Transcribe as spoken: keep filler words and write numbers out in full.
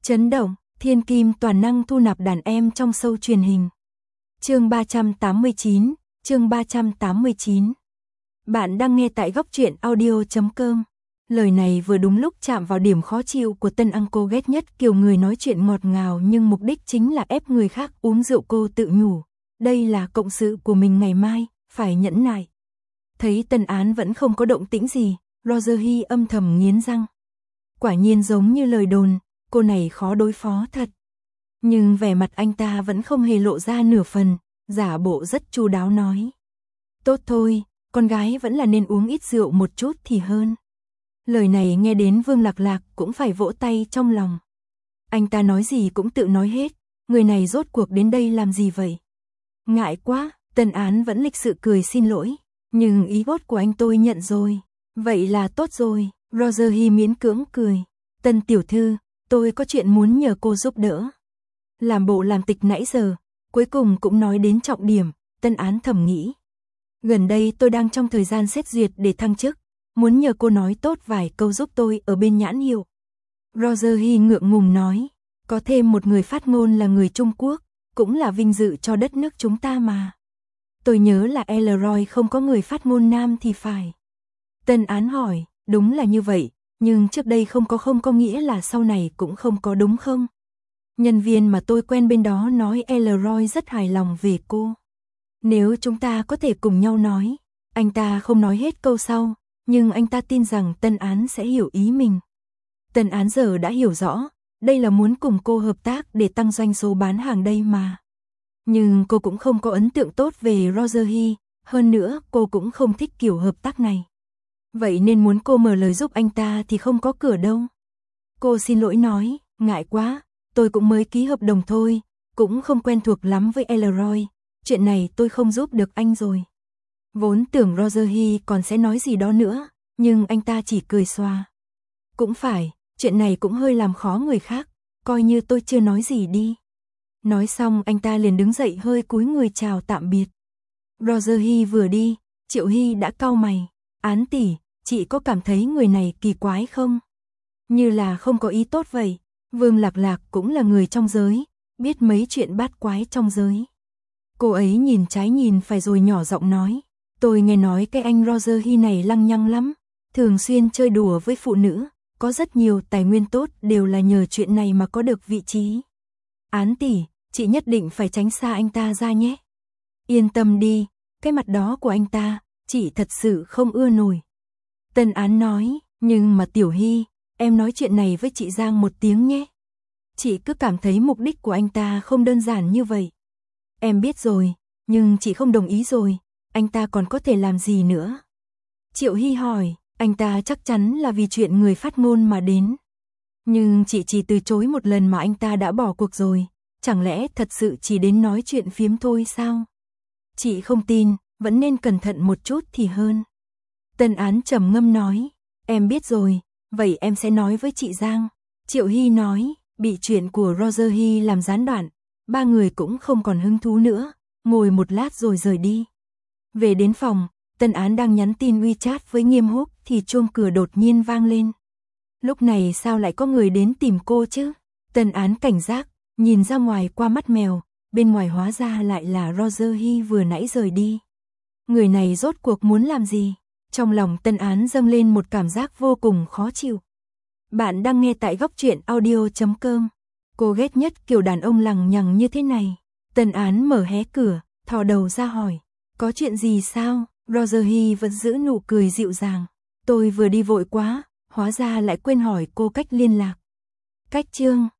Chấn động, thiên kim toàn năng thu nạp đàn em trong show truyền hình. Chương ba trăm tám mươi chín, chương ba trăm tám mươi chín. Bạn đang nghe tại góc truyện audio chấm com. Lời này vừa đúng lúc chạm vào điểm khó chịu của Tân Ang. Cô ghét nhất kiểu người nói chuyện ngọt ngào nhưng mục đích chính là ép người khác uống rượu. Cô tự nhủ, đây là cộng sự của mình ngày mai, phải nhẫn nại. Thấy Tân Án vẫn không có động tĩnh gì, Roger Hy âm thầm nghiến răng. Quả nhiên giống như lời đồn, cô này khó đối phó thật. Nhưng vẻ mặt anh ta vẫn không hề lộ ra nửa phần, giả bộ rất chu đáo nói. Tốt thôi, con gái vẫn là nên uống ít rượu một chút thì hơn. Lời này nghe đến Vương Lạc Lạc cũng phải vỗ tay trong lòng. Anh ta nói gì cũng tự nói hết, người này rốt cuộc đến đây làm gì vậy? Ngại quá, Tân Án vẫn lịch sự cười xin lỗi, nhưng ý tốt của anh tôi nhận rồi. Vậy là tốt rồi, Roger Hy miễn cưỡng cười. Tân tiểu thư, tôi có chuyện muốn nhờ cô giúp đỡ. Làm bộ làm tịch nãy giờ, cuối cùng cũng nói đến trọng điểm, Tân Án thầm nghĩ. Gần đây tôi đang trong thời gian xét duyệt để thăng chức, muốn nhờ cô nói tốt vài câu giúp tôi ở bên nhãn hiệu. Roger Hy ngượng ngùng nói, có thêm một người phát ngôn là người Trung Quốc, cũng là vinh dự cho đất nước chúng ta mà. Tôi nhớ là Elroy không có người phát ngôn nam thì phải. Tân Án hỏi, đúng là như vậy, nhưng trước đây không có không có nghĩa là sau này cũng không có đúng không? Nhân viên mà tôi quen bên đó nói Elroy rất hài lòng về cô. Nếu chúng ta có thể cùng nhau nói, anh ta không nói hết câu sau, nhưng anh ta tin rằng Tân Án sẽ hiểu ý mình. Tân Án giờ đã hiểu rõ, đây là muốn cùng cô hợp tác để tăng doanh số bán hàng đây mà. Nhưng cô cũng không có ấn tượng tốt về Roger Hy, hơn nữa cô cũng không thích kiểu hợp tác này. Vậy nên muốn cô mở lời giúp anh ta thì không có cửa đâu. Cô xin lỗi nói, ngại quá, tôi cũng mới ký hợp đồng thôi, cũng không quen thuộc lắm với Elroy, chuyện này tôi không giúp được anh rồi. Vốn tưởng Roger Hy còn sẽ nói gì đó nữa, nhưng anh ta chỉ cười xòa. Cũng phải, chuyện này cũng hơi làm khó người khác, coi như tôi chưa nói gì đi. Nói xong anh ta liền đứng dậy hơi cúi người chào tạm biệt. Roger Hy vừa đi, Triệu Hy đã cau mày, Án tỷ, chị có cảm thấy người này kỳ quái không? Như là không có ý tốt vậy. Vương Lạc Lạc cũng là người trong giới, biết mấy chuyện bát quái trong giới. Cô ấy nhìn trái nhìn phải rồi nhỏ giọng nói, tôi nghe nói cái anh Roger Hy này lăng nhăng lắm, thường xuyên chơi đùa với phụ nữ, có rất nhiều tài nguyên tốt đều là nhờ chuyện này mà có được vị trí. Án tỷ, chị nhất định phải tránh xa anh ta ra nhé. Yên tâm đi, cái mặt đó của anh ta, chị thật sự không ưa nổi. Tân Án nói, nhưng mà Tiểu Hy, em nói chuyện này với chị Giang một tiếng nhé. Chị cứ cảm thấy mục đích của anh ta không đơn giản như vậy. Em biết rồi, nhưng chị không đồng ý rồi, anh ta còn có thể làm gì nữa? Triệu Hy hỏi, anh ta chắc chắn là vì chuyện người phát ngôn mà đến. Nhưng chị chỉ từ chối một lần mà anh ta đã bỏ cuộc rồi, chẳng lẽ thật sự chỉ đến nói chuyện phiếm thôi sao? Chị không tin, vẫn nên cẩn thận một chút thì hơn. Tân Án trầm ngâm nói, em biết rồi, vậy em sẽ nói với chị Giang. Triệu Hy nói, bị chuyện của Roger Hy làm gián đoạn, ba người cũng không còn hứng thú nữa, ngồi một lát rồi rời đi. Về đến phòng, Tân Án đang nhắn tin WeChat với Nghiêm Húc thì chuông cửa đột nhiên vang lên. Lúc này sao lại có người đến tìm cô chứ? Tân Án cảnh giác, nhìn ra ngoài qua mắt mèo, bên ngoài hóa ra lại là Roger Hy vừa nãy rời đi. Người này rốt cuộc muốn làm gì? Trong lòng Tân Án dâng lên một cảm giác vô cùng khó chịu. Bạn đang nghe tại góc truyện audio chấm com. Cô ghét nhất kiểu đàn ông lằng nhằng như thế này. Tân Án mở hé cửa, thò đầu ra hỏi. Có chuyện gì sao? Roger Hy vẫn giữ nụ cười dịu dàng. Tôi vừa đi vội quá, hóa ra lại quên hỏi cô cách liên lạc. Cách chương,